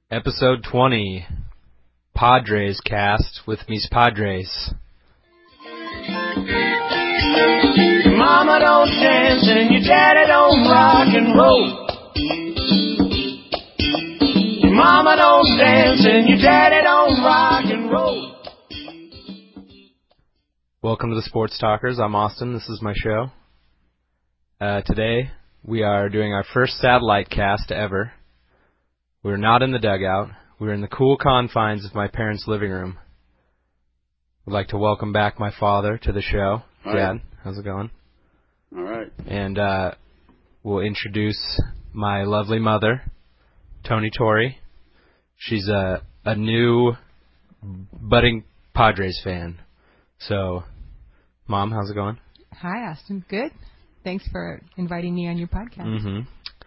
Episode 20, Padres cast with mis Padres. Your mama don't dance and your daddy don't rock and roll. Your mama don't dance and your daddy don't rock and roll. Welcome to the Sports Talkers. I'm Austin. This is my show. Today we are doing our first satellite cast ever. We're not in the dugout. We're in the cool confines of my parents' living room. I'd like to welcome back my father to the show. Hi. Dad, how's it going? All right. And we'll introduce my lovely mother, Tony Torrey. She's a new budding Padres fan. So, Mom, how's it going? Hi, Austin. Good. Thanks for inviting me on your podcast. Mm-hmm.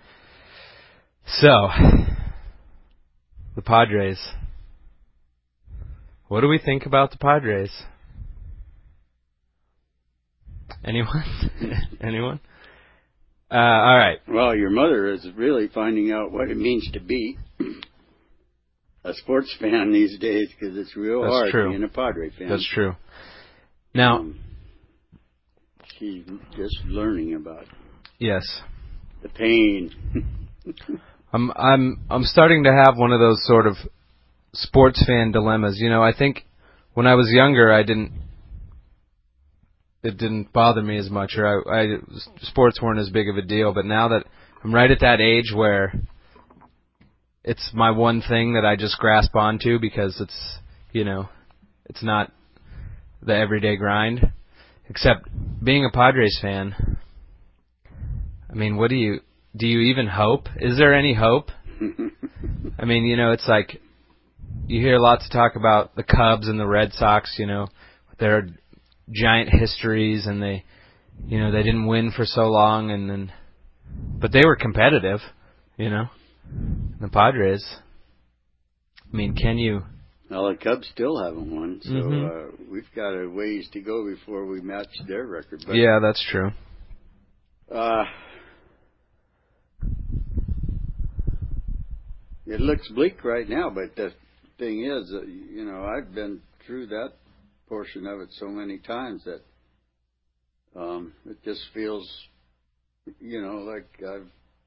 So, the Padres. What do we think about the Padres? Anyone? Anyone? All right. Well, your mother is really finding out what it means to be a sports fan these days because it's real That's hard true. being a Padre fan. That's true. Now, she's just learning about yes, the pain. I'm starting to have one of those sort of sports fan dilemmas. You know, I think when I was younger, it didn't bother me as much, or sports weren't as big of a deal. But now that I'm right at that age where it's my one thing that I just grasp onto because it's, you know, it's not the everyday grind. Except being a Padres fan, I mean, do you even hope? Is there any hope? I mean, you know, it's like you hear lots of talk about the Cubs and the Red Sox, you know, their giant histories, and they didn't win for so long, but they were competitive, you know. The Padres, I mean, can you? Well, the Cubs still haven't won, so Mm-hmm. we've got a ways to go before we match their record. But, yeah, that's true. It looks bleak right now, but the thing is, you know, I've been through that portion of it so many times that it just feels, you know, like I've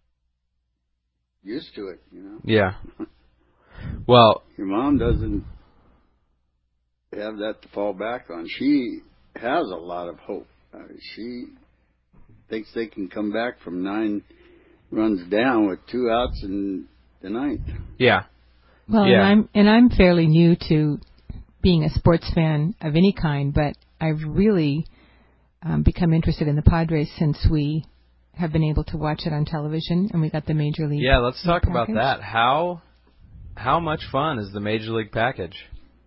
used to it, you know. Yeah. Well, your mom doesn't have that to fall back on. She has a lot of hope. She thinks they can come back from 9 runs down with 2 outs in the 9th. yeah. Well, Yeah. and I'm fairly new to being a sports fan of any kind, but I've really become interested in the Padres since we have been able to watch it on television, and we got the Major League. Yeah, let's talk about package. that. How much fun is the Major League package?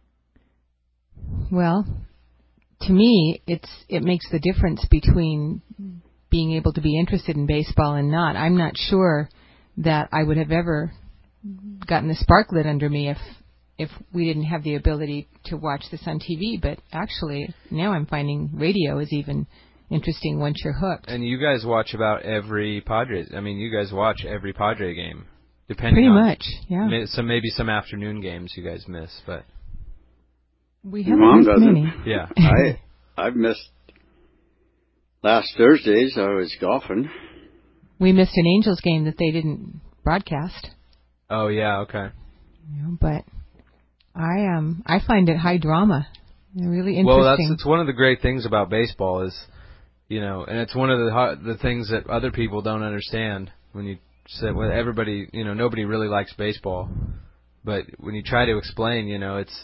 Well, to me, it makes the difference between being able to be interested in baseball and not. I'm not sure that I would have ever gotten the spark lit under me if we didn't have the ability to watch this on TV. But actually, now I'm finding radio is even interesting once you're hooked. And you guys watch about every Padres. I mean, you guys watch every Padre game, depending Pretty on much, yeah. So maybe some afternoon games you guys miss, but We Your haven't mom missed doesn't. many. yeah. I've missed last Thursdays. I was golfing. We missed an Angels game that they didn't broadcast. Oh yeah, okay. You know, but I find it high drama. Really interesting. Well, it's one of the great things about baseball is, you know, and it's one of the things that other people don't understand when you say, well, everybody, you know, nobody really likes baseball, but when you try to explain, you know, it's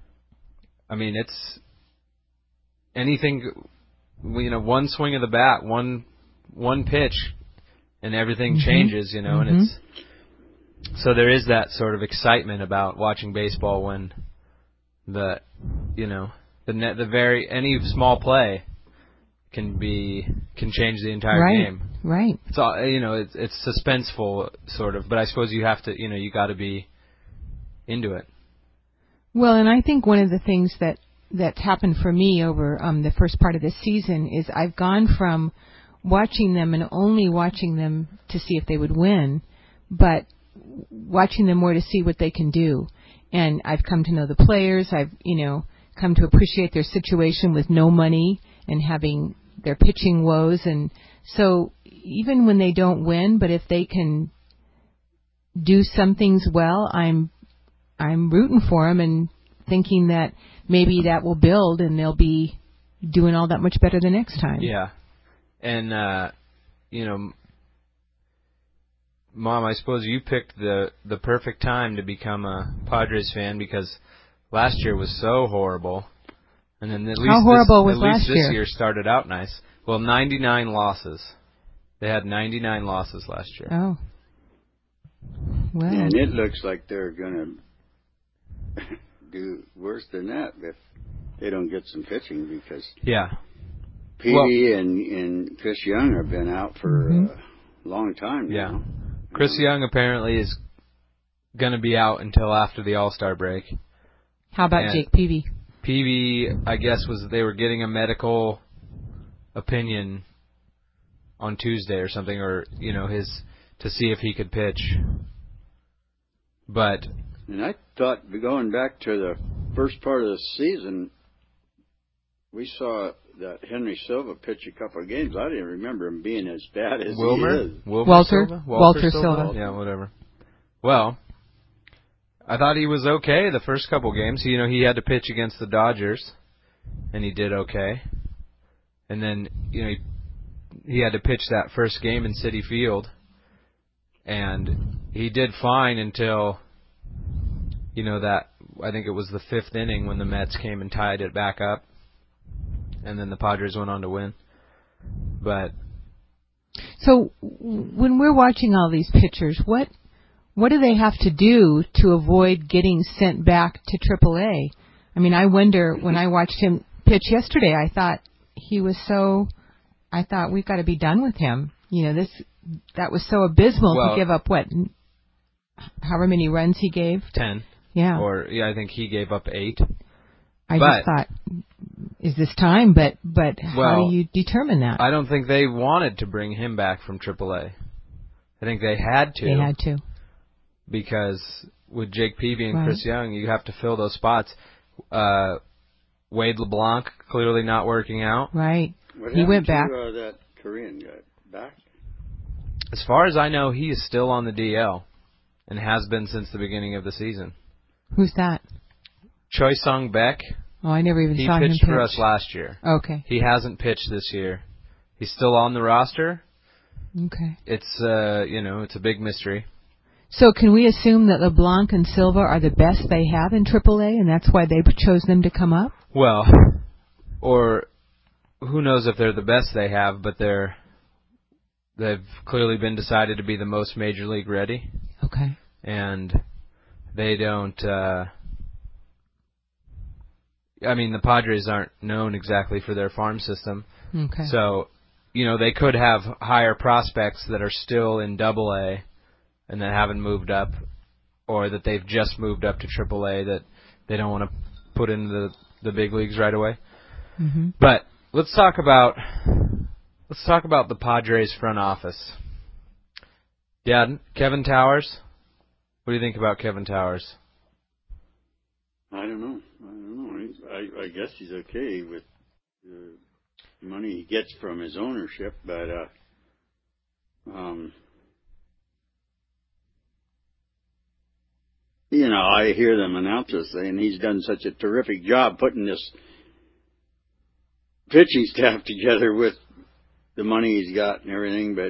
anything, you know, one swing of the bat, one pitch, and everything changes, you know, and it's. So there is that sort of excitement about watching baseball when any small play can change the entire game. Right. It's all, you know, it's suspenseful sort of, but I suppose you have to, you know, you got to be into it. Well, and I think one of the things that's happened for me over the first part of this season is I've gone from watching them and only watching them to see if they would win, but watching them more to see what they can do. And I've come to know the players. I've, come to appreciate their situation with no money and having their pitching woes. And so even when they don't win, but if they can do some things well, I'm rooting for them and thinking that maybe that will build and they'll be doing all that much better the next time. Yeah. And, Mom, I suppose you picked the perfect time to become a Padres fan because last year was so horrible. And then at least How horrible was last this year? year started out nice. Well, 99 losses. They had 99 losses last year. Oh. Well. And it looks like they're going to do worse than that if they don't get some pitching because Yeah. Petey and Chris Young have been out for a long time Yeah. now. Chris Young apparently is going to be out until after the All-Star break. How about And Jake Peavy? Peavy, I guess, they were getting a medical opinion on Tuesday or something, or to see if he could pitch. But And I thought, going back to the first part of the season, we saw that Henry Silva pitch a couple of games. I didn't remember him being as bad as he is. Walter Silva. Yeah, whatever. Well, I thought he was okay the first couple games. He had to pitch against the Dodgers, and he did okay. And then, he had to pitch that first game in Citi Field, and he did fine until, that I think it was the fifth inning when the Mets came and tied it back up, and then the Padres went on to win. But so when we're watching all these pitchers, what do they have to do to avoid getting sent back to AAA? I mean, I wonder, when I watched him pitch yesterday, I thought we've got to be done with him. That was so abysmal to give up however many runs he gave? 10. Yeah. I think he gave up 8. I just thought, is this time? But how do you determine that? I don't think they wanted to bring him back from AAA. I think they had to. They had to. Because with Jake Peavy and Chris Young, you have to fill those spots. Wade LeBlanc clearly not working out. Right. He went back. That Korean guy back? As far as I know, he is still on the DL and has been since the beginning of the season. Who's that? Choi Sung-baek. Oh, I never even saw him pitch. He pitched for us last year. Okay. He hasn't pitched this year. He's still on the roster. Okay. It's it's a big mystery. So can we assume that LeBlanc and Silva are the best they have in AAA, and that's why they chose them to come up? Well, or who knows if they're the best they have, but they've clearly been decided to be the most major league ready. Okay. And they don't. The Padres aren't known exactly for their farm system. Okay. So, they could have higher prospects that are still in AA and that haven't moved up, or that they've just moved up to AAA that they don't want to put in the big leagues right away. Mm-hmm. But let's talk about the Padres front office. Yeah, Kevin Towers. What do you think about Kevin Towers? I don't know. I guess he's okay with the money he gets from his ownership, but I hear them announcers saying he's done such a terrific job putting this pitching staff together with the money he's got and everything, but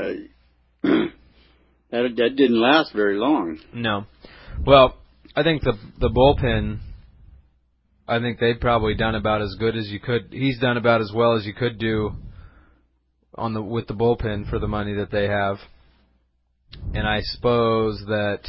that didn't last very long. No. Well, I think the bullpen, I think they've probably done about as good as you could. He's done about as well as you could do with the bullpen for the money that they have. And I suppose that,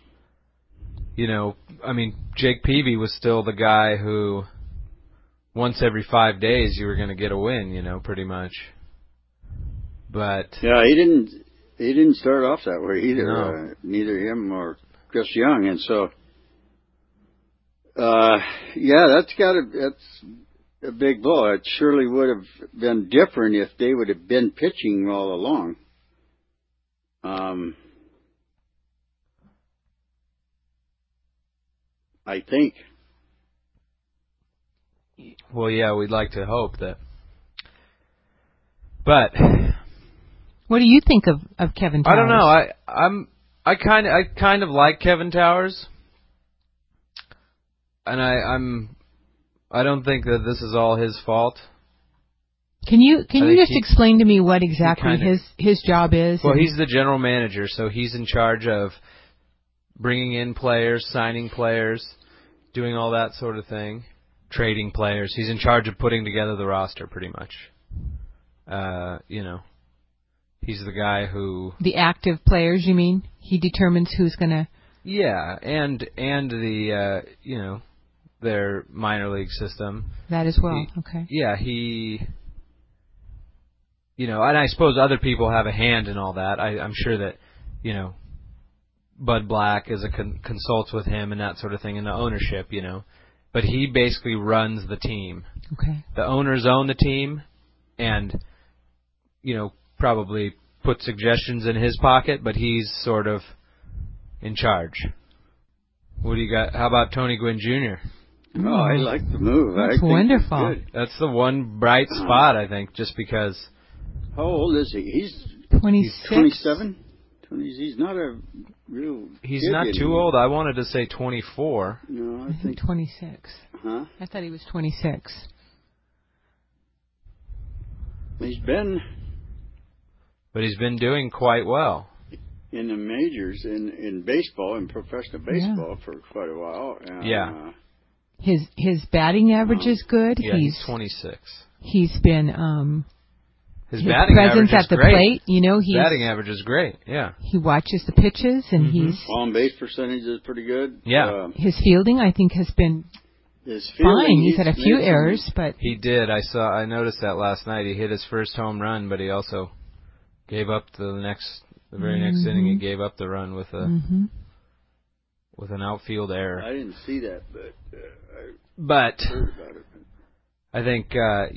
Jake Peavy was still the guy who once every 5 days you were going to get a win, pretty much. But yeah, he didn't start off that way either. No. Neither him or Chris Young, and so that's a big blow. It surely would have been different if they would have been pitching all along. I think. Well, yeah, we'd like to hope that. But What do you think of Kevin Towers? I don't know. I kind of like Kevin Towers, and I don't think that this is all his fault. Can you just he- explain to me what exactly kinda- his job is? Well, he's the general manager, so he's in charge of bringing in players, signing players, doing all that sort of thing, trading players. He's in charge of putting together the roster, pretty much. He's the guy who... The active players, you mean? He determines who's going to... Yeah, and the, their minor league system. That as well, okay. Yeah, and I suppose other people have a hand in all that. I'm sure that, Bud Black is consults with him and that sort of thing in the ownership, But he basically runs the team. Okay. The owners own the team and, probably put suggestions in his pocket, but he's sort of in charge. What do you got? How about Tony Gwynn Jr.? Oh, I like the move. That's I think wonderful. it's good. That's the one bright spot, I think, just because... How old is he? He's 26? 27? He's not a real He's kid not too anymore. old. I wanted to say 24. No, I I think think... 26. Huh? I thought he was 26. He's been But he's been doing quite well. in the majors, in baseball, in professional baseball for quite a while. Yeah. His batting average is good. Yeah, he's 26. He's been His his batting presence average is at the great. plate. He's Batting average is great, yeah. he watches the pitches and he's On base percentage is pretty good. Yeah. his fielding I think has been His fine. fielding, He's had a few made some- errors, but He did. I noticed that last night. He hit his first home run, but he also gave up the very next inning. He gave up the run with with an outfield error. I didn't see that, but But I heard about it. I think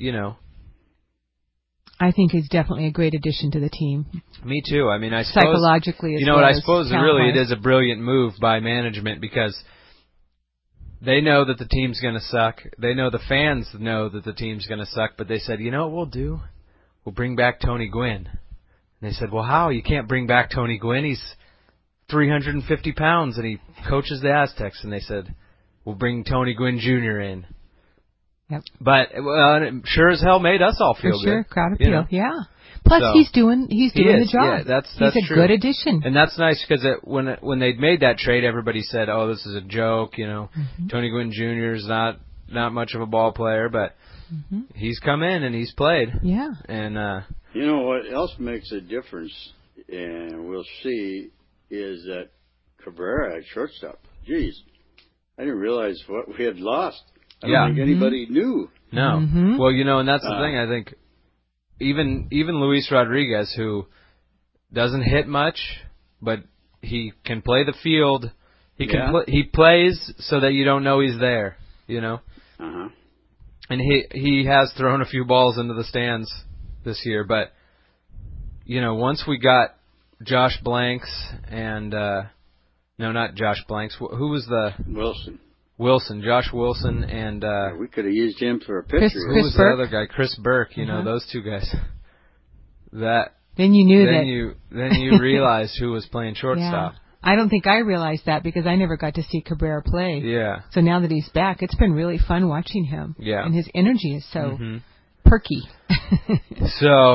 I think he's definitely a great addition to the team. me too. I mean, I suppose Psychologically as you know well what I as suppose really it talent-wise. is a brilliant move by management because they know that the team's going to suck. They know the fans know that the team's going to suck, but they said, "You know what we'll do? We'll bring back Tony Gwynn." And they said, "Well, how? You can't bring back Tony Gwynn. He's 350 pounds and he coaches the Aztecs." And they said, "We'll bring Tony Gwynn Jr. in." Yep. But it sure as hell made us all feel For sure, good. crowd you appeal. know? Yeah. Plus, So, he's doing the is, job. yeah, that's he's a true. good addition. And that's nice because when they'd made that trade, everybody said, "Oh, this is a joke." Tony Gwynn Jr. is not much of a ball player, but he's come in and he's played. Yeah. And You know what else makes a difference, and we'll see, is that Cabrera at shortstop. Jeez, I didn't realize what we had lost. I don't think anybody knew. no, Mhm. well, and that's the thing. I think even Luis Rodriguez, who doesn't hit much, but he can play the field. He plays so that you don't know he's there. Uh-huh. And he has thrown a few balls into the stands this year, but once we got Josh Blanks and no, not Josh Blanks. Who was the Wilson. Josh Wilson, and We could have used him for a pitcher. who Chris was Burke? the other guy? Chris Burke. Those two guys. Then you knew that. Then you realized who was playing Yeah. shortstop. I don't think I realized that because I never got to see Cabrera play. Yeah. So now that he's back, it's been really fun watching him. Yeah. And his energy is so Mhm. perky. So.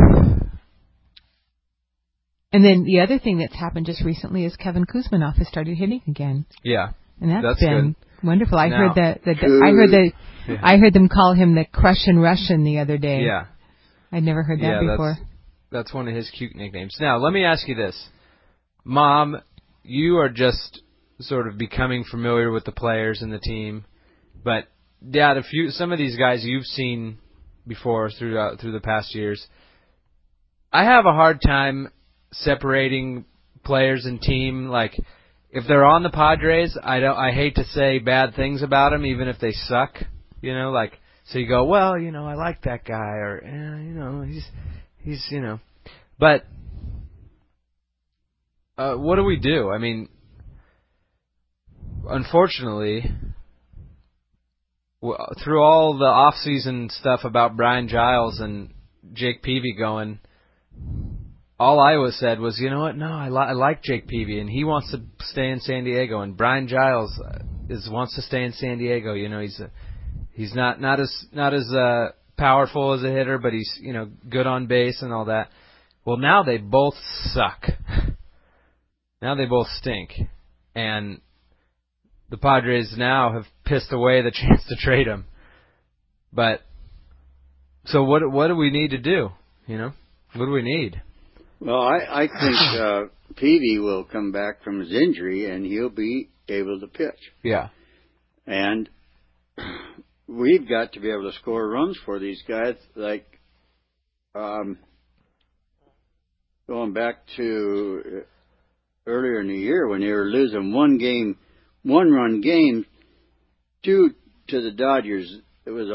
And then the other thing that's happened just recently is Kevin Kuzminoff has started hitting again, Yeah. and that's Good. wonderful. I Now- heard I heard them call him the Crussian Russian the other day. Yeah. I'd never heard that before. That's one of his cute nicknames. Now, let me ask you this. Mom, you are just sort of becoming familiar with the players and the team, but Dad, some of these guys you've seen before through the past years, I have a hard time separating players and team. Like, if they're on the Padres, I hate to say bad things about them, even if they suck. So you go, well, I like that guy, or he's But what do we do? I mean, unfortunately, through all the off-season stuff about Brian Giles and Jake Peavy going, all Iowa said was, you know what? No, I like Jake Peavy, and he wants to stay in San Diego. And Brian Giles wants to stay in San Diego. You know, he's not as powerful as a hitter, but he's good on base and all that. Well, now they both suck. Now they both stink, and the Padres now have pissed away the chance to trade him. But so what do we need to do? What do we need? Well, I think Peavy will come back from his injury and he'll be able to pitch. Yeah. And we've got to be able to score runs for these guys. Like going back to earlier in the year when they were losing one-run game due to the Dodgers. It was a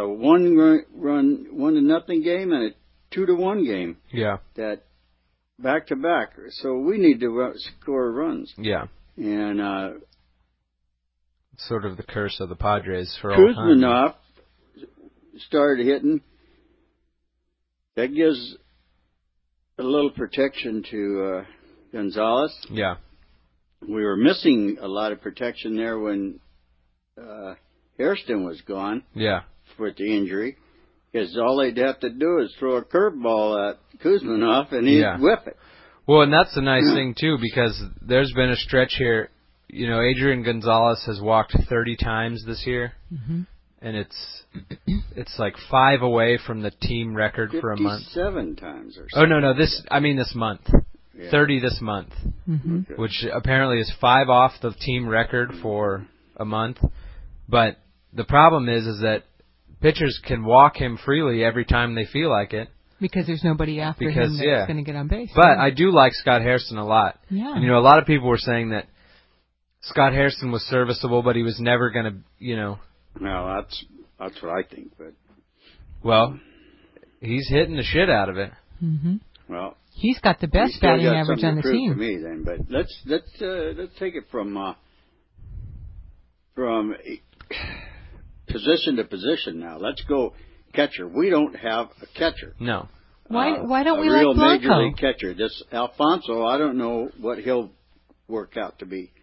1-0 game and a 2-1 game. Yeah. That back to back. So we need to score runs. Yeah. And sort of the curse of the Padres for all time. Kuzminoff started hitting. That gives a little protection to Gonzalez. Yeah. We were missing a lot of protection there when Hairston was gone. Yeah. With the injury. Because all they'd have to do is throw a curveball at Kuzminoff and he'd whip it. Well, and that's the nice thing, too, because there's been a stretch here. Adrian Gonzalez has walked 30 times this year. Mm-hmm. And it's like 5 away from the team record for a month. 57 times or something. Oh, no, this month. Yeah. 30 this month. Mm-hmm. Okay. Which apparently is 5 off the team record for a month. But the problem is that pitchers can walk him freely every time they feel like it. Because there's nobody after him that's going to get on base. But I do like Scott Hairston a lot. Yeah. And, a lot of people were saying that Scott Hairston was serviceable, but he was never going to, No, that's what I think. But well, he's hitting the shit out of it. Mm-hmm. Well, he's got the best batting average on the team. To me, then, but let's take it from position to position now. Let's go catcher. We don't have a catcher. No. Why don't we like Blanco? A real major league catcher. This Alfonso, I don't know what he'll work out to be.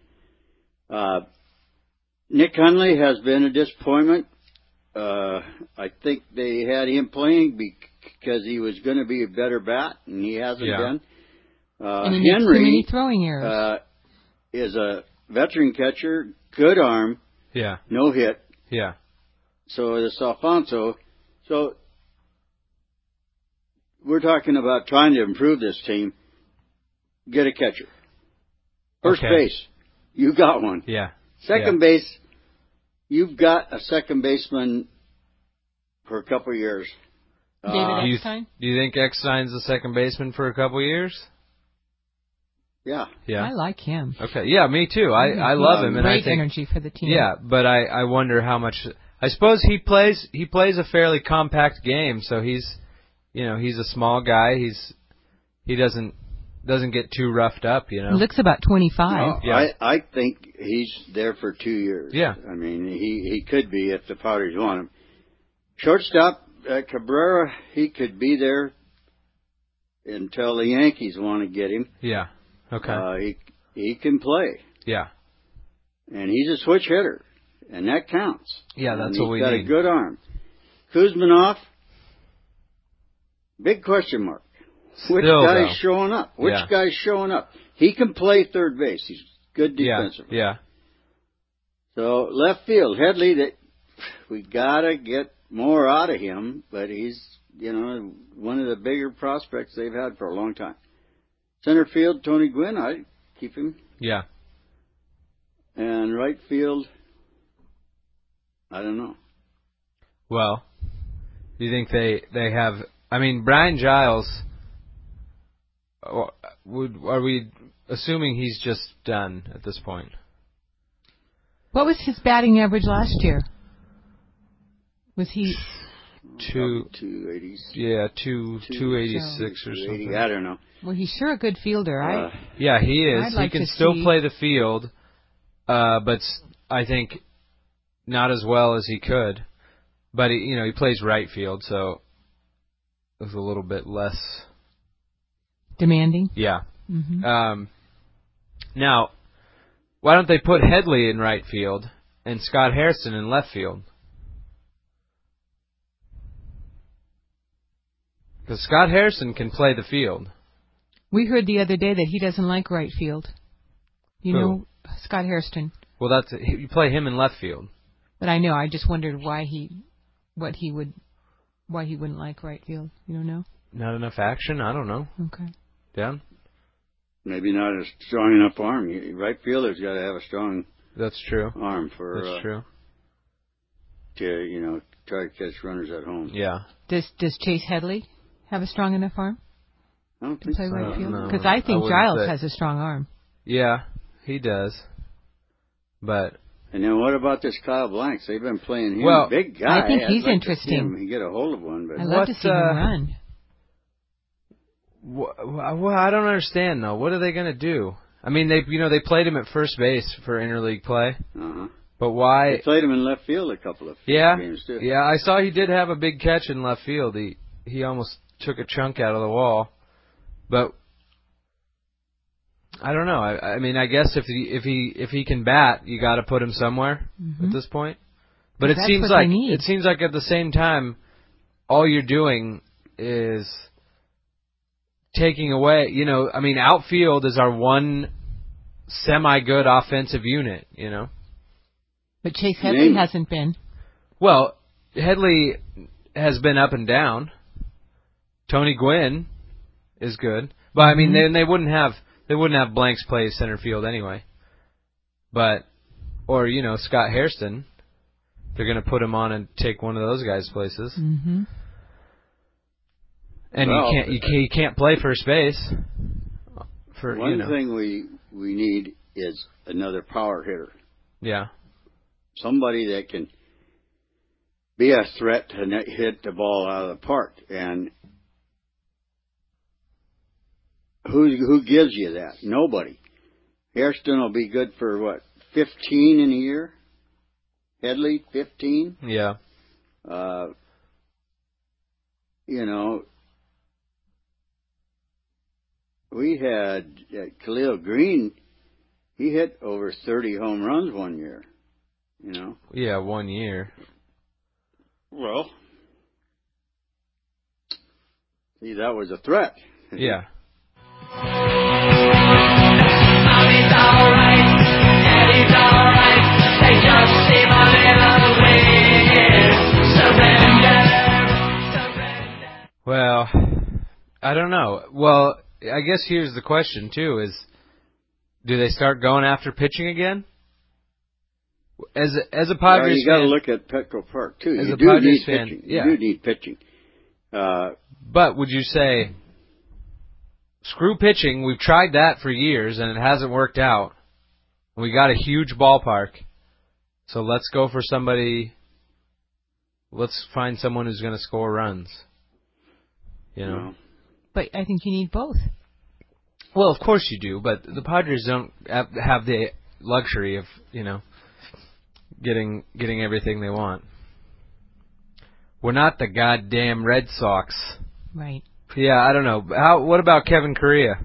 Nick Hundley has been a disappointment. I think they had him playing because he was going to be a better bat, and he hasn't been. And he makes too many throwing errors. Is a veteran catcher, good arm, no hit. Yeah. So this Alfonso, we're talking about trying to improve this team. Get a catcher. First base, you got one. Yeah. Second base, you've got a second baseman for a couple of years. David Eckstein? Do you think Eckstein's the second baseman for a couple of years? Yeah. I like him. Okay. Yeah, me too. I love him, and I think great energy for the team. Yeah, but I wonder how much. I suppose he plays a fairly compact game, so he's a small guy. He doesn't get too roughed up, He looks about 25. No, yeah. I think he's there for 2 years. Yeah. I mean, he could be if the Padres want him. Shortstop, Cabrera, he could be there until the Yankees want to get him. Yeah. Okay. He can play. Yeah. And he's a switch hitter, and that counts. Yeah, that's what we need. He's got a good arm. Kuzminoff, big question mark. Which guy's showing up? Which guy's showing up? He can play third base. He's good defensively. Yeah. So left field, Headley, we gotta get more out of him, but he's one of the bigger prospects they've had for a long time. Center field, Tony Gwynn, I'd keep him. Yeah. And right field, I don't know. Well, do you think they have? I mean, Brian Giles. Are we assuming he's just done at this point? What was his batting average last year? Was he 280? Yeah, 286 or something. I don't know. Well, he's sure a good fielder. Yeah, he is. I'd like he can to still see... play the field, but I think, not as well as he could. But, he plays right field, so it was a little bit less demanding. Yeah. Mm-hmm. Now, why don't they put Headley in right field and Scott Hairston in left field? Because Scott Hairston can play the field. We heard the other day that he doesn't like right field. You Who? know, Scott Hairston. Well, you play him in left field. But I know. I just wondered why he wouldn't like right field. You don't know? Not enough action? I don't know. Okay. Dan? Maybe not a strong enough arm. Right fielder's got to have a strong That's true. arm for That's true. to try to catch runners at home. Yeah. Does Chase Headley have a strong enough arm I don't to think play so. right field? no. Because I think wouldn't Giles say. has a strong arm. Yeah, he does. But And then what about this Kyle Blanks? They've been playing him. Well, Big guy. I think he's I'd like interesting. To see him get a hold of one, but I love to see him run. well, I don't understand though. What are they going to do? I mean, they played him at first base for interleague play. But why? They played him in left field a couple of games too. Yeah, I saw he did have a big catch in left field. He almost took a chunk out of the wall. But I don't know. I mean, I guess if he can bat, you got to put him somewhere at this point. But it seems like at the same time, all you're doing is taking away. I mean, outfield is our one semi-good offensive unit. But Chase Headley hasn't been. Well, Headley has been up and down. Tony Gwynn is good, but I mean, they wouldn't have Blanks play center field anyway. But Scott Hairston, they're going to put him on and take one of those guys' places. Mm-hmm. And you can't play first base. One thing we need is another power hitter. Yeah. Somebody that can be a threat to hit the ball out of the park. And who gives you that? Nobody. Hairston will be good for 15 in a year? Headley, 15? Yeah. We had Khalil Green. He hit over 30 home runs one year. Yeah, 1 year. Well, see, that was a threat. Yeah. Mommy's alright, Daddy's alright, they just seem a little weird. Surrender. Well, I don't know. Well, I guess here's the question too: is do they start going after pitching again? As a Padres you got to fan, look at Petco Park too. As You a do Padres need fan, pitching. yeah. You do need pitching. But would you say, screw pitching? We've tried that for years and it hasn't worked out. We got a huge ballpark, so let's go for somebody. Let's find someone who's going to score runs. But I think you need both. Well, of course you do, but the Padres don't have the luxury of getting everything they want. We're not the goddamn Red Sox. Right. Yeah, I don't know. What about Kevin Correa?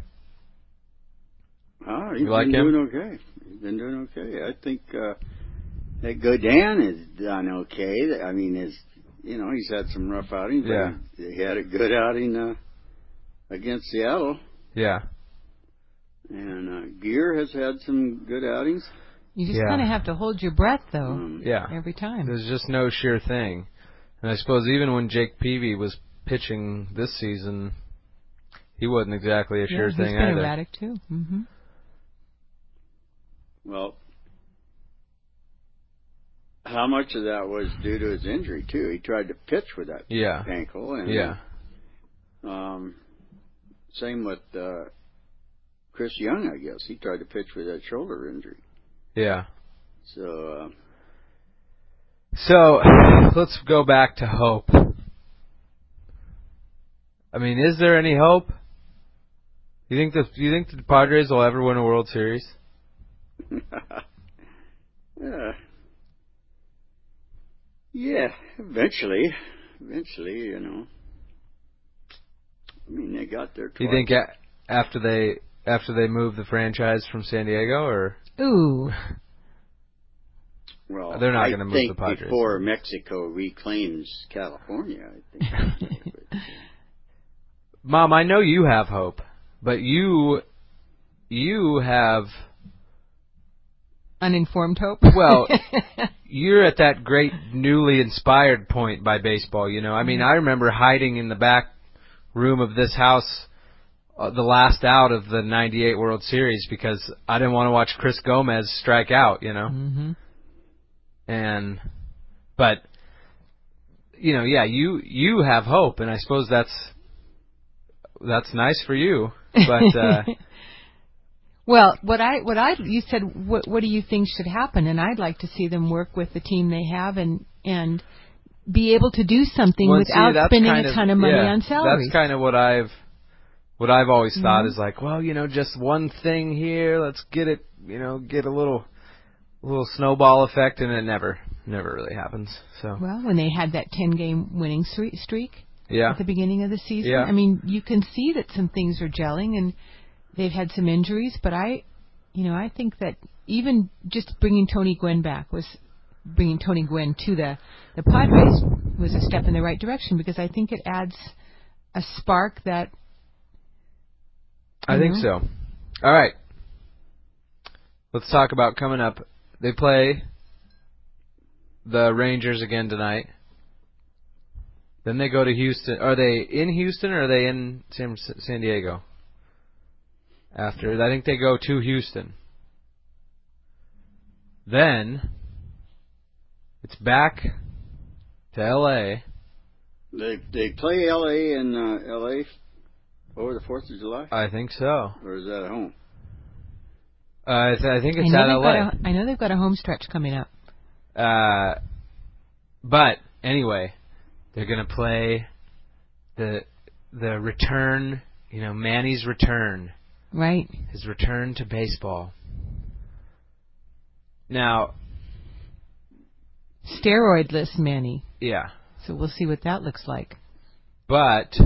He's You like been him? doing okay. He's been doing okay. I think that Godin has done okay. I mean, he's had some rough outings. Yeah. But he had a good outing against Seattle. Yeah. And Gear has had some good outings. You just kind of have to hold your breath, though, Yeah. every time. There's just no sure thing. And I suppose even when Jake Peavy was pitching this season, he wasn't exactly a sure thing he's been either. erratic, too. Mm-hmm. Well, how much of that was due to his injury, too? He tried to pitch with that ankle. And, same with Chris Young, I guess. He tried to pitch with that shoulder injury. Yeah. So let's go back to hope. I mean, is there any hope? Do you think the Padres will ever win a World Series? Yeah, eventually, you know. I mean, they got their. You think after they move the franchise from San Diego, or Ooh. Well, they're not going to move the Padres before Mexico reclaims California. I think. Mom, I know you have hope, but you have uninformed hope. Well, you're at that great newly inspired point by baseball. You know, I mean, I remember hiding in the back room of this house the last out of the '98 World Series because I didn't want to watch Chris Gomez strike out. You know. Mm-hmm. But, you know, yeah, you have hope, and I suppose that's nice for you. But well, you said, what do you think should happen? And I'd like to see them work with the team they have and be able to do something without spending a ton of money on salaries. That's kind of what I've always thought is like, well, you know, just one thing here, let's get it, you know, get a little snowball effect, and it never really happens. So well, when they had that 10-game winning streak at the beginning of the season, I mean, you can see that some things are gelling, and they've had some injuries. But I think that even just bringing Tony Gwynn to the Padres was a step in the right direction, because I think it adds a spark that. I think so. All right, let's talk about coming up. They play the Rangers again tonight. Then they go to Houston. Are they in Houston or are they in San Diego? After, I think they go to Houston. Then it's back to L.A. They play L.A. in L.A. over the 4th of July? I think so. Or is that at home? I think it's at L.A. I know they've got a home stretch coming up. But anyway, they're going to play the return, you know, Manny's return. Right. His return to baseball. Now, steroidless Manny. Yeah. So we'll see what that looks like. But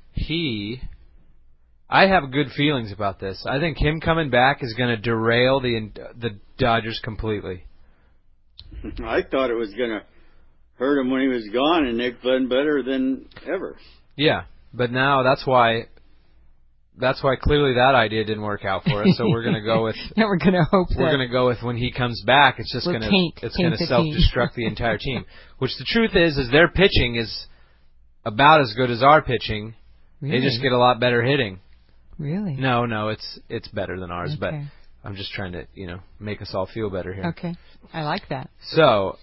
I have good feelings about this. I think him coming back is going to derail the Dodgers completely. I thought it was going to hurt him when he was gone, and they've been better than ever. Yeah, but now that's why clearly that idea didn't work out for us. So we're going to go with. Now we're going to hope we're going to go with when he comes back. It's just going to self-destruct the entire team. Which the truth is their pitching is about as good as our pitching. Really? They just get a lot better hitting. Really? No, it's better than ours, okay. But I'm just trying to, make us all feel better here. Okay. I like that. So,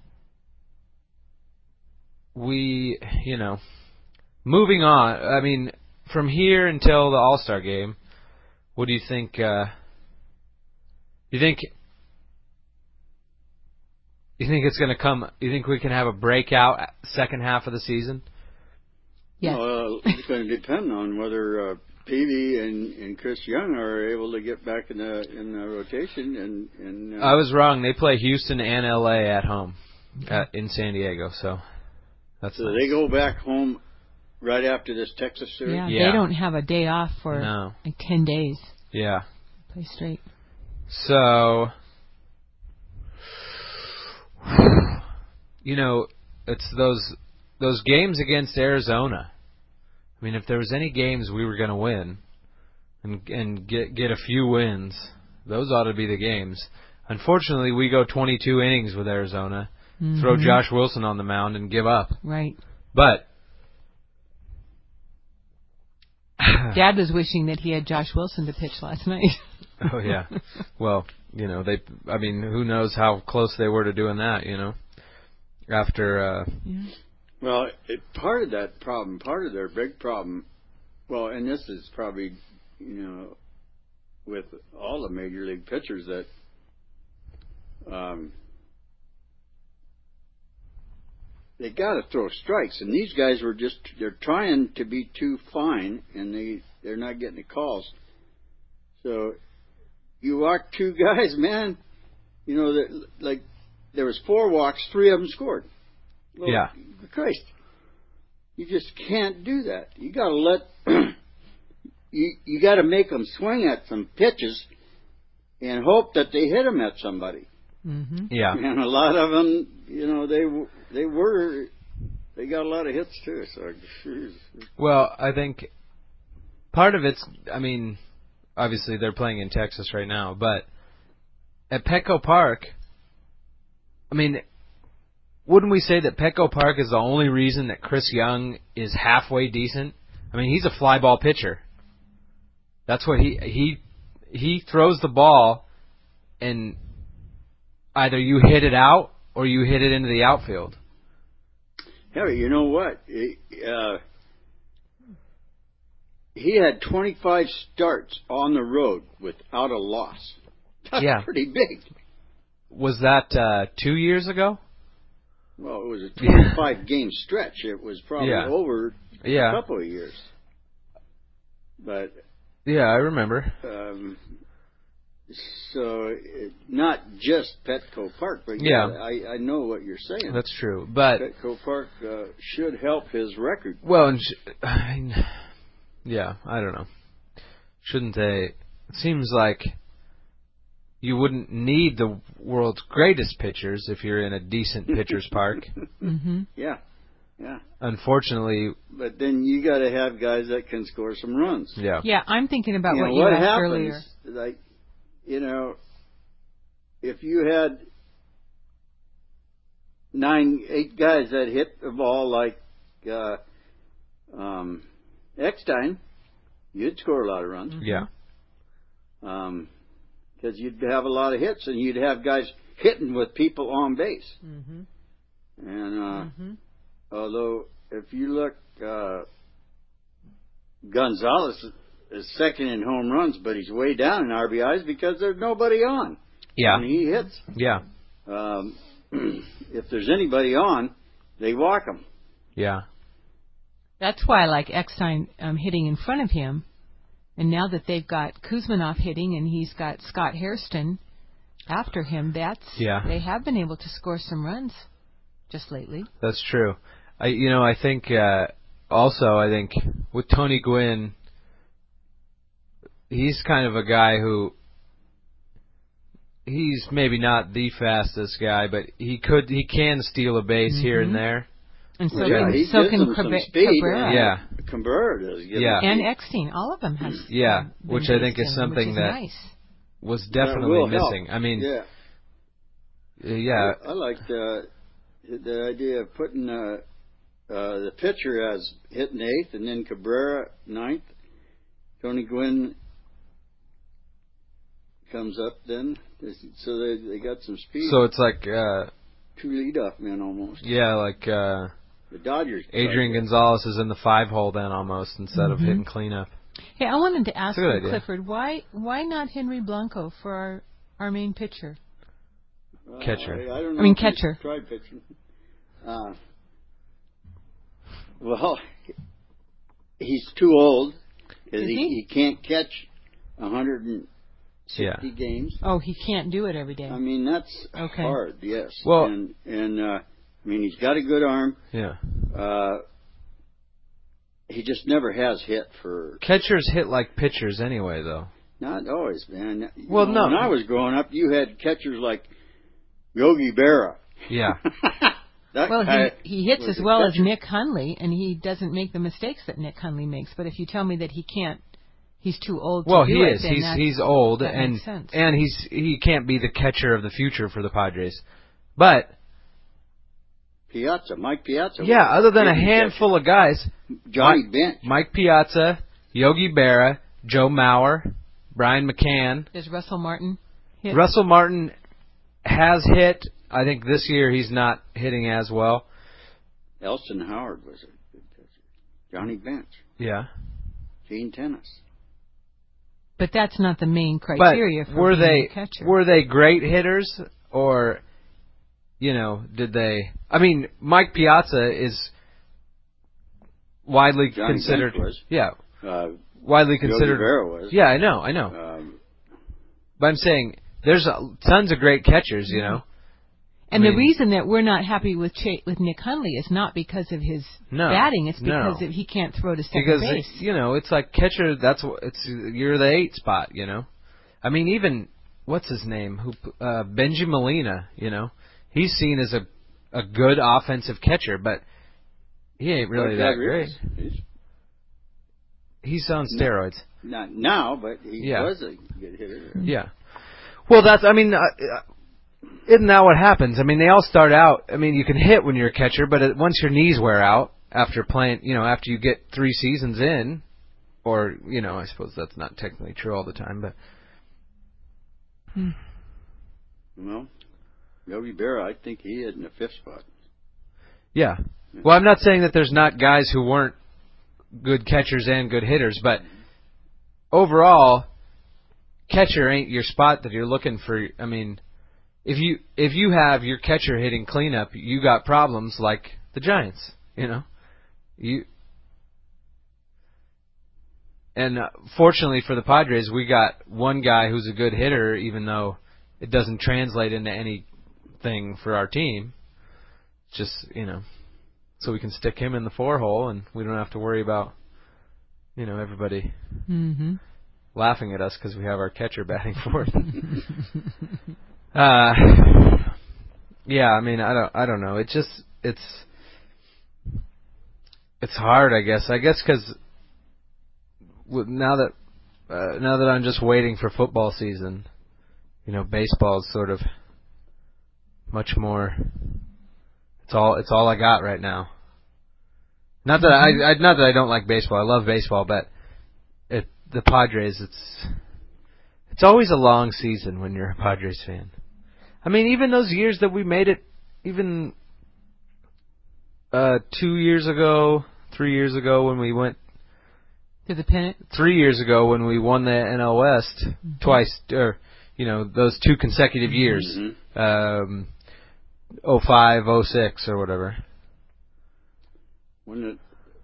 we, moving on, I mean, from here until the All-Star game, what do you think, you think it's going to come, you think we can have a breakout second half of the season? Yes. Well, it's going to depend on whether Peavy and Chris Young are able to get back in the rotation. And I was wrong. They play Houston and L.A. at home in San Diego, so that's nice. They go back home right after this Texas series? Yeah, they don't have a day off for like 10 days. Yeah. Play straight. So, it's those games against Arizona. I mean, if there was any games we were going to win and get a few wins, those ought to be the games. Unfortunately, we go 22 innings with Arizona, throw Josh Wilson on the mound, and give up. Right. But Dad was wishing that he had Josh Wilson to pitch last night. Oh, yeah. Well, who knows how close they were to doing that, after... Well, part of that problem, part of their big problem, well, and this is probably, with all the major league pitchers that they got to throw strikes, and these guys they're trying to be too fine, and they're not getting the calls. So you walk two guys, man, You know, like there was 4 walks, 3 of them scored. Well, Yeah. Christ, you just can't do that. You got to let you got to make them swing at some pitches and hope that they hit them at somebody. Mm-hmm. Yeah. And a lot of them, you know, they got a lot of hits too. So, geez. Well, I think part of it's, I mean, obviously they're playing in Texas right now, but at Petco Park, I mean, wouldn't we say that Petco Park is the only reason that Chris Young is halfway decent? I mean, he's a fly ball pitcher. That's what he throws the ball, and either you hit it out or you hit it into the outfield. Harry, you know what? He had 25 starts on the road without a loss. That's pretty big. Was that 2 years ago? Well, it was a 25-game stretch. It was probably over a couple of years. But yeah, I remember. So not just Petco Park, but I know what you're saying. That's true, but Petco Park should help his record. Well, I mean, I don't know. Shouldn't they? It seems like you wouldn't need the world's greatest pitchers if you're in a decent pitcher's park. Mm-hmm. Yeah. Unfortunately. But then you got to have guys that can score some runs. Yeah. Yeah, I'm thinking about what what you asked happens, earlier. Like, you know, if you had 8 guys that hit the ball like Eckstein, you'd score a lot of runs. Yeah. Because you'd have a lot of hits, and you'd have guys hitting with people on base. Mm-hmm. And although if you look, Gonzalez is second in home runs, but he's way down in RBIs because there's nobody on. Yeah. And he hits. Yeah. If there's anybody on, they walk him. Yeah. That's why I like Eckstein hitting in front of him. And now that they've got Kuzmanov hitting and he's got Scott Hairston after him, they have been able to score some runs just lately. That's true. I think with Tony Gwynn, he's kind of a guy who he's maybe not the fastest guy, but he can steal a base here and there. And so can Cabrera. Yeah. Cabrera does. And Eckstein. All of them have. Which I think is something that was definitely missing. Help. I mean, I like the idea of putting the pitcher as hitting 8th, and then Cabrera 9th. Tony Gwynn comes up then, so they got some speed. So it's like 2 leadoff men almost. Yeah, like the Dodgers. Adrian Gonzalez is in the 5-hole then almost instead of hitting cleanup. Hey, I wanted to ask you, Clifford, why not Henry Blanco for our main pitcher? Catcher. I don't know. Catcher. Tried pitching. Well, he's too old because he can't catch 160 games. Oh, he can't do it every day. I mean, that's hard. Yes. Well, and I mean, he's got a good arm. Yeah. He just never has hit for. Catchers hit like pitchers anyway, though. Not always, man. Well, no. When I was growing up, you had catchers like Yogi Berra. Yeah. He hits as well as Nick Hundley, and he doesn't make the mistakes that Nick Hundley makes. But if you tell me that he can't, he's too old to do it. Well, he is. He's old, and he can't be the catcher of the future for the Padres. But Mike Piazza. Yeah, other than a handful of guys, Johnny Bench, Mike Piazza, Yogi Berra, Joe Mauer, Brian McCann. Does Russell Martin hit? Russell Martin has hit. I think this year he's not hitting as well. Elston Howard was a good pitcher. Johnny Bench. Yeah. Gene Tennis. But that's not the main criteria for being a catcher. Were they great hitters, or, did they? I mean, Mike Piazza is widely Johnny considered. Bench was. Yeah. Widely considered. Yogi Berra was. Yeah, I know. But I'm saying there's tons of great catchers, you know. And the reason that we're not happy with Nick Hundley is not because of his batting. It's because he can't throw to second base. You know, it's like catcher. You're the 8 spot. You know, I mean, even what's his name? Benji Molina. You know, he's seen as a good offensive catcher, but he ain't really that great. He's on steroids. Not now, but he was a good hitter. Yeah. Well, isn't that what happens? I mean, they all start out. I mean, you can hit when you're a catcher, but once your knees wear out after playing, you know, after you get 3 seasons in, or, you know, I suppose that's not technically true all the time, but. Well, Yogi Berra, I think he is in the 5th spot. Yeah. Well, I'm not saying that there's not guys who weren't good catchers and good hitters, but overall, catcher ain't your spot that you're looking for. I mean, if you have your catcher hitting cleanup, you got problems like the Giants, you know. And fortunately for the Padres, we got one guy who's a good hitter, even though it doesn't translate into anything for our team. Just, you know, so we can stick him in the 4-hole, and we don't have to worry about, you know, everybody laughing at us because we have our catcher batting fourth. Yeah, I mean, I don't know. It's hard, I guess. I guess because now that I'm just waiting for football season, you know, baseball is sort of much more. It's all I got right now. Not that I don't like baseball. I love baseball, but the Padres, it's always a long season when you're a Padres fan. I mean, even those years that we made it, even 2 years ago, 3 years ago when we went to the pennant. 3 years ago when we won the NL West twice, or you know, those 2 consecutive years, 05, 06, or whatever. When it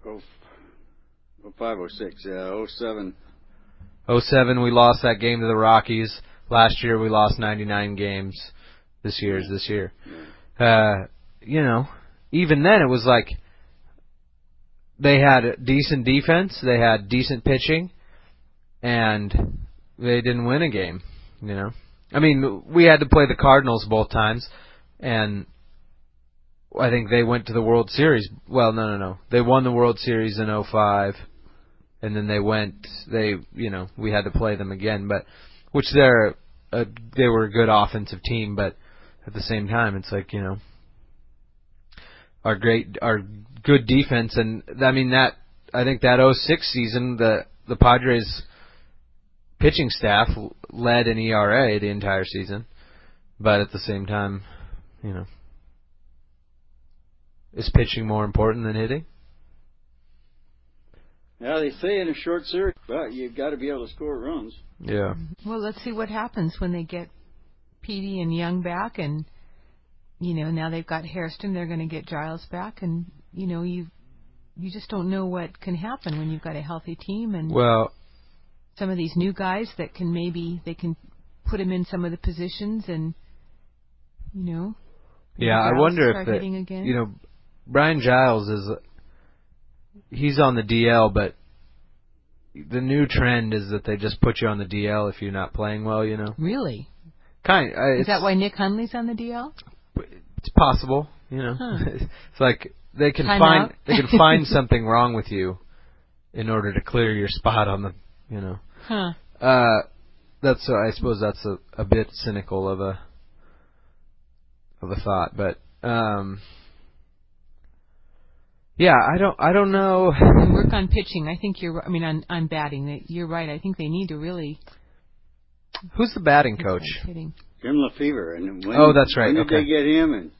05, 06, yeah, 07. 07, we lost that game to the Rockies. Last year, we lost 99 games. This year is this year. You know, even then, it was like they had decent defense, they had decent pitching, and they didn't win a game, you know. I mean, we had to play the Cardinals both times, and I think they went to the World Series. Well, no. They won the World Series in 05. And then you know, we had to play them again, but which they were a good offensive team, but at the same time, it's like, you know, our good defense, and I mean I think that 06 season, the Padres pitching staff led in ERA the entire season, but at the same time, you know, is pitching more important than hitting? Yeah, they say in a short series, but you've got to be able to score runs. Yeah. Well, let's see what happens when they get Petey and Young back, and you know, now they've got Hairston. They're going to get Giles back, and you know, you just don't know what can happen when you've got a healthy team, and some of these new guys that they can put them in some of the positions, and you know. Yeah, I wonder if you know, Brian Giles he's on the DL, but the new trend is that they just put you on the DL if you're not playing well, you know. Really? Is that why Nick Hundley's on the DL? It's possible, you know. It's like they can find something wrong with you in order to clear your spot on the, you know. I suppose that's a bit cynical of a thought, but yeah, I don't know. And work on pitching. I think on batting. You're right. I think they need to really. Who's the batting coach? Jim Lefevre. And that's right. When did they get him? And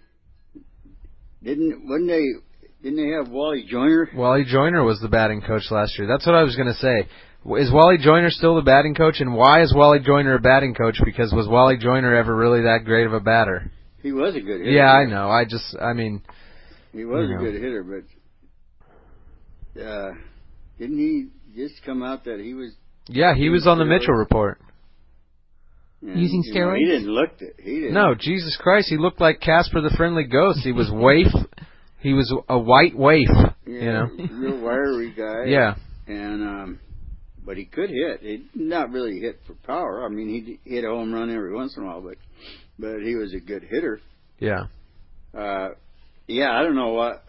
didn't they have Wally Joyner? Wally Joyner was the batting coach last year. That's what I was going to say. Is Wally Joyner still the batting coach? And why is Wally Joyner a batting coach? Because was Wally Joyner ever really that great of a batter? He was a good hitter. Yeah, I know. He was a good hitter, but didn't he just come out that he was... Yeah, he was on the Mitchell Report. And, Using you know, steroids? he didn't look it. He didn't. No, Jesus Christ, he looked like Casper the Friendly Ghost. He was waif. He was a white waif. Yeah, You know. real wiry guy. Yeah. And but he could hit. He not really hit for power. I mean, he hit a home run every once in a while, but he was a good hitter. Yeah. Yeah, I don't know what.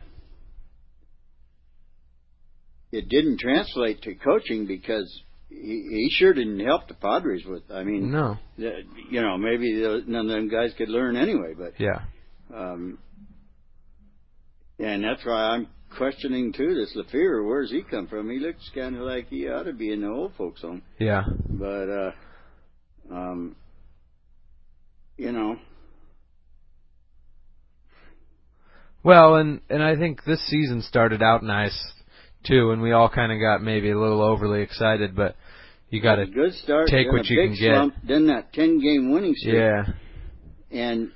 It didn't translate to coaching because he sure didn't help the Padres with. I mean, No. You know, maybe none of them guys could learn anyway. But Yeah. and that's why I'm questioning too. This Lefevre, where's he come from? He looks kind of like he ought to be in the old folks' home. Yeah. But you know. Well, and I think this season started out nice too, and we all kind of got maybe a little overly excited, but you got to good start, take then what a you big can get. slump, then that 10-game winning streak. Yeah. And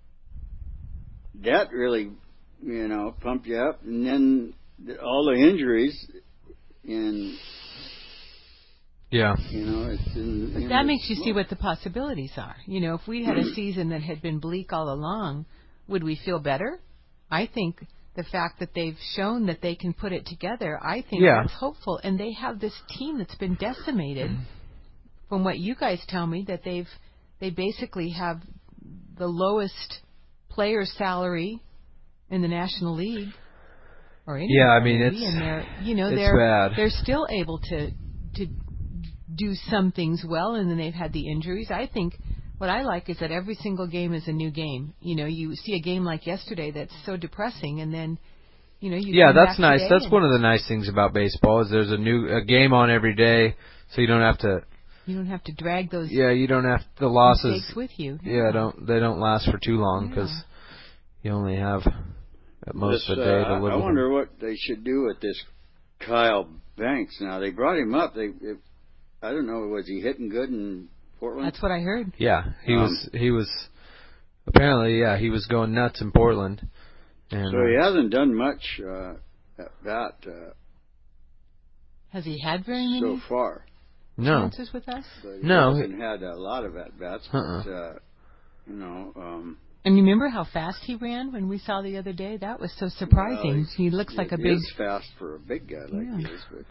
that really, you know, pumped you up. And then all the injuries, and Yeah. you know, it's in That makes you see what the possibilities are. You know, if we had a season that had been bleak all along, would we feel better? I think the fact that they've shown that they can put it together, I think that's hopeful. And they have this team that's been decimated. From what you guys tell me, that they basically have the lowest player salary in the National League. Or any Yeah, I mean, league, it's, and they're, you know, it's they're bad. They're still able to do some things well, and then they've had the injuries. I think what I like is that every single game is a new game. You know, you see a game like yesterday that's so depressing, and then, you know, you come that's back nice. today That's one of the nice things about baseball is there's a game on every day, so you don't have to drag those you don't have the losses mistakes with you. they don't last for too long because you only have at most a day to live with I wonder them. what they should do with this Kyle Banks now. They brought him up. I don't know, was he hitting good in Portland? That's what I heard. Yeah, he was apparently he was going nuts in Portland. And, so he hasn't done much at that Has he had very many so far. chances with us? But he No. hasn't had a lot of at bats. But you know. And you remember how fast he ran when we saw the other day? That was so surprising. He looks like a big. He's fast for a big guy like he is, but.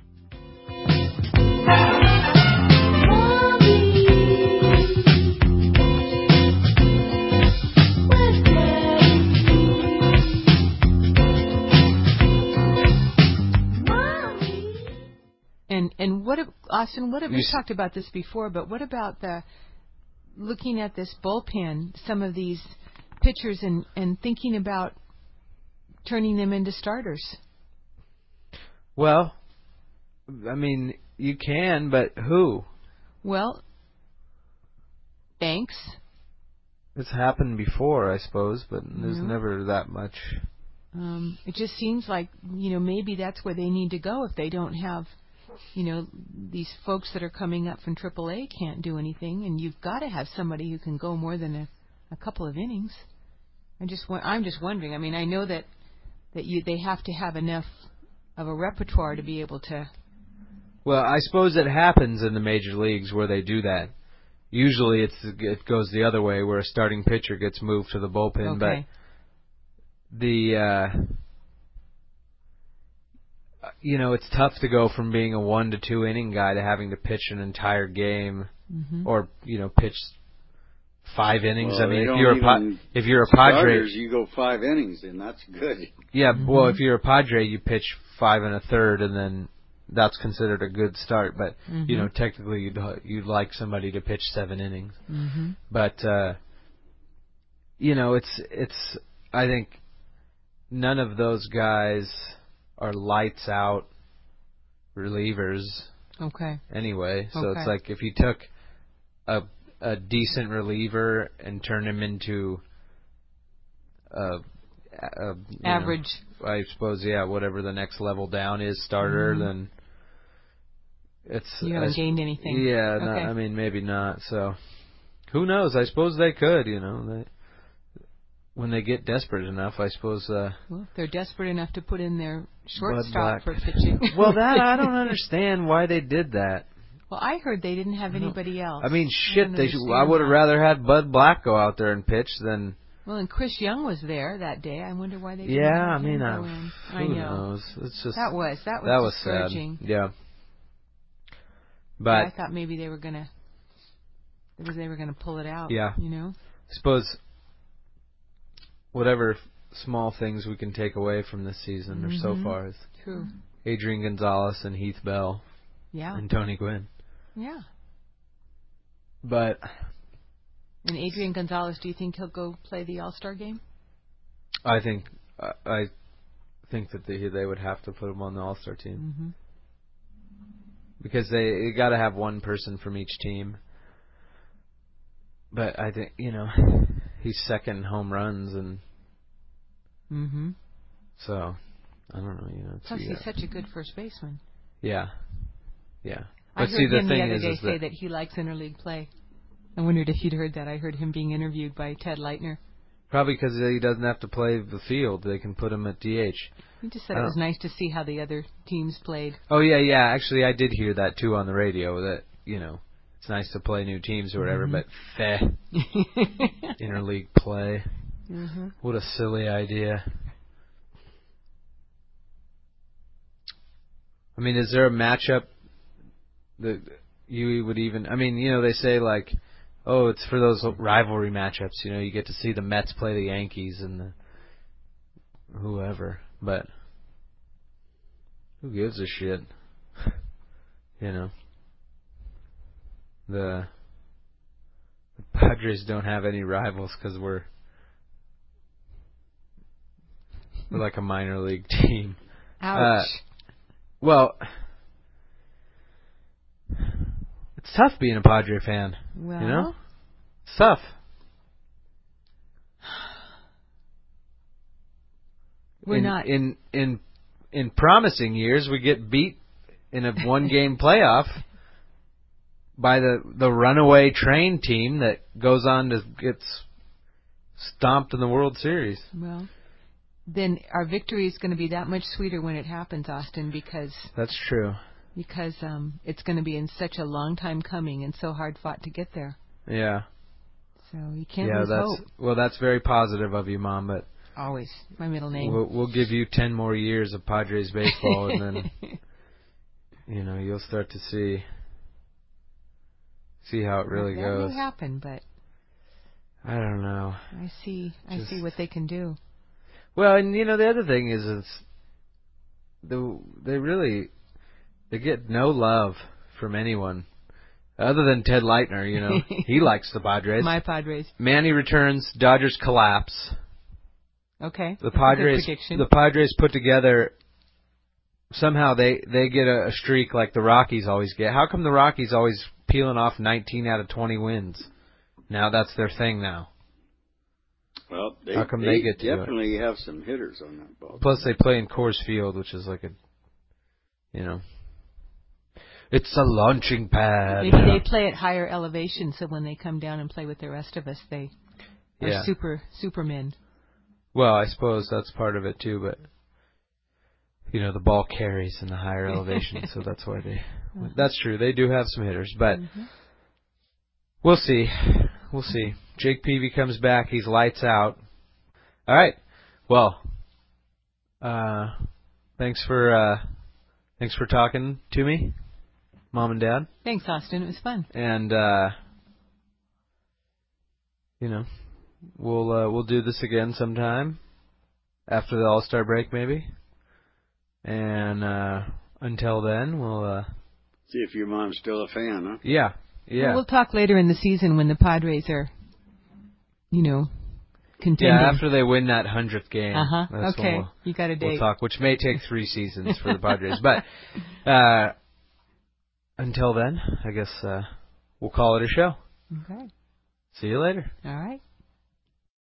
And what, Austin? What have we talked about this before? But what about looking at this bullpen? Some of these pitchers and thinking about turning them into starters. Well, I mean, you can, but who? Well, Banks. It's happened before, I suppose, but there's never that much. It just seems like, you know, maybe that's where they need to go if they don't have, you know, these folks that are coming up from AAA can't do anything, and you've got to have somebody who can go more than a couple of innings. I'm just wondering. I mean, I know that they have to have enough of a repertoire to be able to. Well, I suppose it happens in the major leagues where they do that. Usually it goes the other way, where a starting pitcher gets moved to the bullpen. Okay. But you know, it's tough to go from being a 1 to 2 inning guy to having to pitch an entire game, or you know, pitch 5 innings. Well, I mean, if you're a Padre, starters, you go 5 innings, and that's good. Yeah, well, if you're a Padre, you pitch 5 1/3, and then that's considered a good start. But you know, technically, you'd like somebody to pitch 7 innings. But you know, it's. I think none of those guys are lights out relievers. Okay. Anyway, so it's like if you took a decent reliever and turned him into average. I suppose, whatever the next level down is, starter, then it's. You haven't gained anything. Yeah, okay. I mean, maybe not. So, who knows? I suppose they could. You know, when they get desperate enough, I suppose. Well, if they're desperate enough to put in their shortstop Black for pitching. Well, that I don't understand why they did that. Well, I heard they didn't have anybody else. I mean, shit. don't I understand would have that. rather had Bud Black go out there and pitch than. Well, and Chris Young was there that day. I wonder why they didn't Yeah, I have mean, him go in. I who know. knows? It's just That was sad. discouraging. Yeah. But I But thought maybe they were gonna pull it out. Yeah. You know. I suppose whatever small things we can take away from this season or so far is True. Adrian Gonzalez and Heath Bell Yeah. and Tony Gwynn. Yeah. But And Adrian Gonzalez, do you think he'll go play the All-Star game? I think that they would have to put him on the All-Star team. Mm-hmm. Because they got to have one person from each team. But I think, he's second in home runs, and so I don't know. Plus, he's such a good first baseman. Yeah. I But heard see, the him thing the other is day say that that he likes interleague play. I wondered if you'd heard that. I heard him being interviewed by Ted Leitner. probably because he doesn't have to play the field, they can put him at DH. He just said it was nice to see how the other teams played. Oh yeah. Actually, I did hear that too on the radio. That it's nice to play new teams or whatever. But interleague play. What a silly idea. I mean, is there a matchup that you would even? I mean, they say like, oh, it's for those rivalry matchups. You get to see the Mets play the Yankees and the whoever. But who gives a shit? The Padres don't have any rivals because we're like a minor league team. Ouch. Well, it's tough being a Padre fan. Well, It's tough. We're not. In promising years, we get beat in a one-game playoff by the runaway train team that goes on to get stomped in the World Series. Well, then our victory is going to be that much sweeter when it happens, Austin, because That's true. it's going to be in such a long time coming and so hard fought to get there. Yeah. So you can't lose hope. Well, that's very positive of you, Mom. But Always my middle name. we'll give you 10 more years of Padres baseball, and then you'll start to see how it really that goes. may happen, but I don't know. I see what they can do. Well, and the other thing is they get no love from anyone other than Ted Leitner. He likes the Padres. My Padres. Manny returns. Dodgers collapse. Okay. The That's a good Padres. prediction. The Padres put together. Somehow they get a streak like the Rockies always get. How come the Rockies always peeling off 19 out of 20 wins? Now that's their thing now. Well, How come they get to do it? definitely have some hitters on that ball. Plus they play in Coors Field, which is like it's a launching pad. Maybe they play at higher elevation, so when they come down and play with the rest of us, they are supermen. Well, I suppose that's part of it too, but the ball carries in the higher elevation, so that's why they. That's true. They do have some hitters, but we'll see. We'll see. Jake Peavy comes back. He's lights out. All right. Well, thanks for talking to me, Mom and Dad. Thanks, Austin. It was fun. And we'll do this again sometime after the All-Star break, maybe. And until then, we'll see if your mom's still a fan, huh? Yeah. Well, we'll talk later in the season when the Padres are, contending. Yeah, after they win that 100th game. That's Okay. when You got a date. we'll talk, which may take 3 seasons for the Padres. But until then, I guess we'll call it a show. Okay. See you later. All right.